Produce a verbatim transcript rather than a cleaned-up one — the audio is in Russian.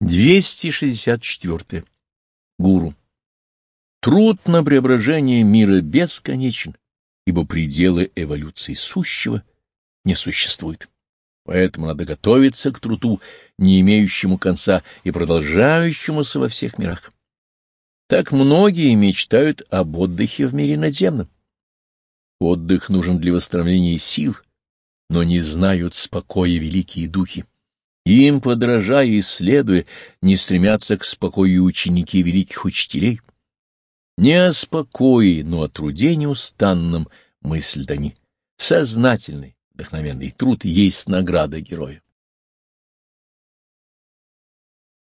двести шестьдесят четыре. Гуру. Труд на преображение мира бесконечен, ибо пределы эволюции сущего не существует. Поэтому надо готовиться к труду, не имеющему конца и продолжающемуся во всех мирах. Так многие мечтают об отдыхе в мире надземном. Отдых нужен для восстановления сил, но не знают спокоя великие духи. Им, подражая и следуя, не стремятся к спокою ученики великих учителей. Не о спокое, но о труде неустанном мыслят они. Сознательный, вдохновенный труд есть награда героя.